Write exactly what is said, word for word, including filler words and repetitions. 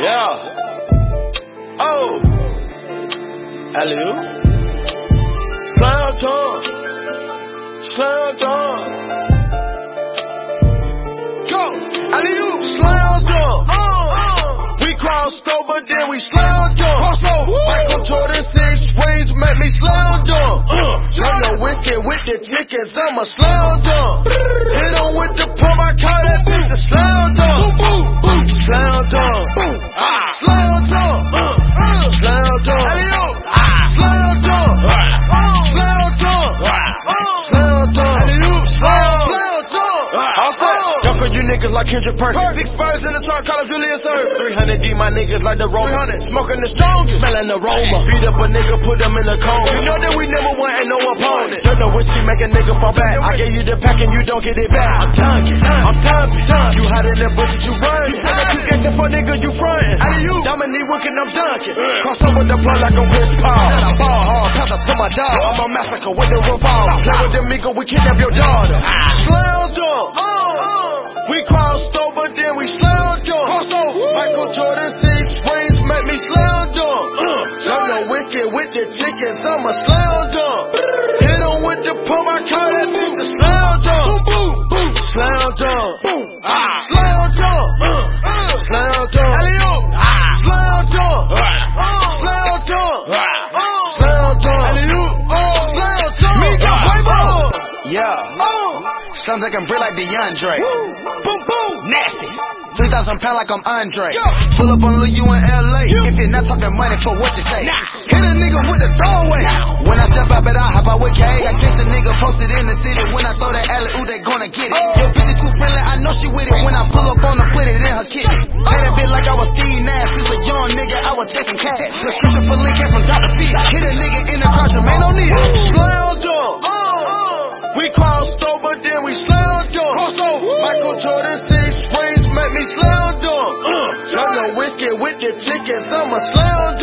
Yeah. Oh. Alley-oop. Slam dunk. Slam dunk. Go. Alley-oop. Slam dunk. Uh, uh. We crossed over, then we slam dunk. Cross over. Michael Jordan six rings make me slam dunk. Uh. Turn the whiskey with the chickens, I'm a slam dunk. Hit on with the pump, I call that bitch a slam dunk. Boom, boom, boom. Slam dunk. Boom. Ah. Slam dunk. Uh, uh. Slam dunk. Alley-oop. Ah. Slam dunk. Uh, slam dunk. Uh, slam dunk. Alley-oop. Slam, slam dunk. Uh, all set. Dunk on you niggas like Kendrick Perkins. Six birds in the trunk, call him Julius Erving. three hundred D, my niggas like the Romans. Smoking the strongest, smelling the aroma. Beat up a nigga, put them in a coma. You know that we never won, ain't no opponent. Turn the whiskey, make a nigga fall back. I gave you the pack and you don't get it back. I'm dunking, I'm dumping. You hide in the bushes, you run. I got two gangsta for nigga, you frontin'. Alley-oop, Dominique Wilkin, I'm dunking. Cross over the blood like I'm Chris Paul. Then I ball hard, pass up to my dog. I'm a massacre with the revolver. Play with them nigga, we kidnap your daughter. Slam dunk, uh, uh. We crossed over, then we slam dunk. Cross over. Michael Jordan six rings make me slam dunk. Uh, Turn the whiskey with the chickens, I'm a slam dunk. Hit on with the pump, I call that bitch a slam dunk. Boom, boom, boom. Slam dunk. Boom. Ah. Slam dunk. Uh, uh. Slam dunk. Alley-oop. Ah. Slam dunk. Uh, uh. Slam dunk. Uh, uh. Slam dunk. Alley-oop. Uh. Slam dunk. Me got Quavo. Yeah. Uh. Sounds like I'm real like DeAndre. Woo. Boom, boom. Nasty. three thousand pounds like I'm Andre. Yo. Pull up on Lil' you in L A. Yo. If you're not talking money for what you say. Nah. Hit a nigga with the throwaway. Nah. When I step out, bet I hop out with K. I catch a nigga posted in the city. When I throw that alley-oop, they gonna get it. Oh. Your bitch is too friendly, I know she with it. When I pull up on her, put it in her kitchen. Oh. Had a bit like I was Steve Nash. Since a young nigga, I was chasing cash. Prescription for Link came from Doctor P. Hit a nigga in the crowd, Jermaine O'Neal. Slam dunk. Uh, uh. We crossed over, then we slam dunk. Cross over. Michael Jordan six rings make me slam dunk. Uh, Turn the whiskey with the chickens, I'm a slam dunk.